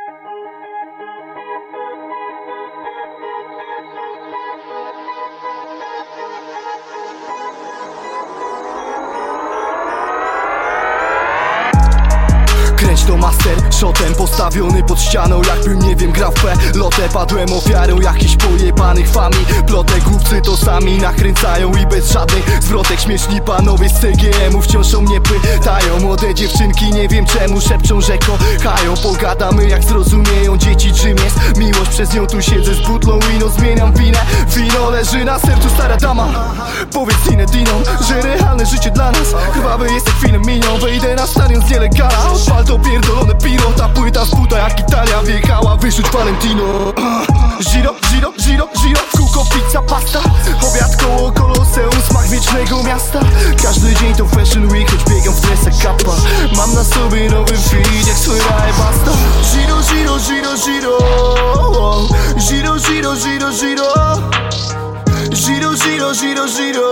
Kręć to master, shotem postawiony pod ścianą. Jakbym, nie wiem, grał w pelotę. Padłem ofiarą jakichś pojebanych fami. Plotek, głupcy to sami nakręcają i bez żadnych zwrotek. Śmieszni panowie z CGM-u wciąż o mnie pytają. Młode dziewczynki nie wiem czemu szepczą, że kochają. Pogadamy jak zrozumieją dzieci, czym jest miłość. Przez nią tu siedzę z butlą ino, zmieniam winę. Wino leży na sercu, stara dama. Powiedz Cinedinom, że realne życie dla nas krwawe jest, jak chwilę miną. Wejdę na stadion z nielegalna. Odpal to pierdolone piro. Ta płyta z buta jak Italia wjechała, wyrzuć Valentino. Giro, giro, giro, giro. W kółko pizza, pasta. Obiad koło Koloseum, smak wiecznego miasta. Każdy dzień to fashion week, choć biegam w dresach kappa. Mam na sobie nowy feed, jak słyra i basta. Giro, giro, giro, giro. Giro, giro, giro, giro. Giro, giro, giro, giro.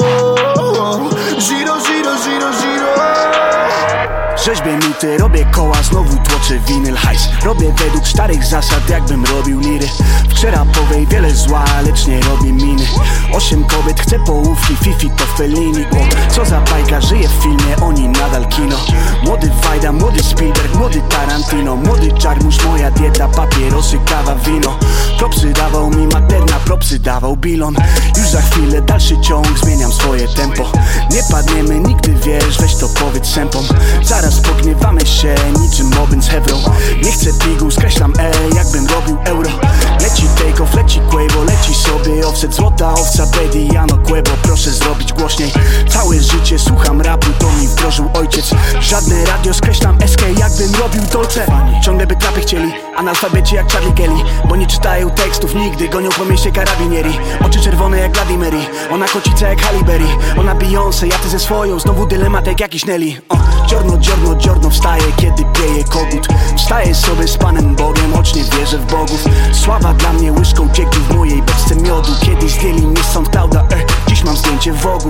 Giro, giro, giro, giro. Rzeźbię mity, robię koła, znowu tłoczę winyl, hajs. Robię według starych zasad, jakbym robił liry. W grze rapowej wiele zła, lecz nie robię miny. 8 kobiet, chcę połówki, Fifi to Fellini. Co za bajka, żyje w filmie, oni nadal kino. Młody Wajda, młody Spielberg, młody Tarantino. Młody Czarmusz, moja dieta, papierosy, kawa, wino. Propsy dawał mi Materna, propsy dawał Bilon. Już za chwilę dalszy ciąg, zmieniam swoje tempo. Nie padniemy nigdy, wiesz, weź to powiedz sępom. Zaraz pogniewamy się niczym Mobin z Hewrą. Nie chcę pigu, skreślam jakbym robił euro. Leci take off, leci Quavo, leci sobie offset. Złota owca, Betty, Jano Quebo, proszę zrobić głośniej. Całe życie słucham rapu, to mi wdrożył ojciec. Żadne radio, skreślam SK, jakbym robił Dolce. Ciągle by trapy chcieli, analfabeci jak Charlie Kelly. Bo nie czytają tekstów nigdy, gonią po mieście karabinieri. Oczy czerwone jak Bloody Mary, ona kocica jak Halle Berry. Ona Beyoncé, ja ty ze swoją, znowu dylemat jak jakiś Nelly. Giorno, giorno, giorno, wstaję, kiedy pieje kogut. Wstaję sobie z Panem Bogiem, choć nie wierzę w bogów. Sława dla mnie łyżką cieknie w mojej beczce miodu. Kiedyś zdjęli mnie z SoundClouda, dziś mam zdjęcie w Vogue'u.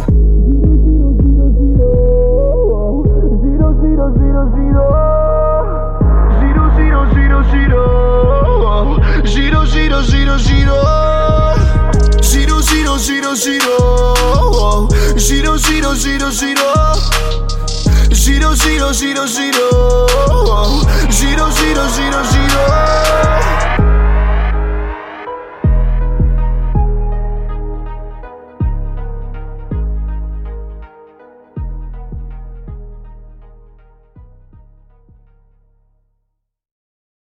Giro, giro, giro, giro. Giro, giro, giro, giro. Giro, giro, giro, giro. Giro, giro, giro, giro. Giro, giro, giro, giro. Giro, giro, giro, giro. Giro, giro, giro,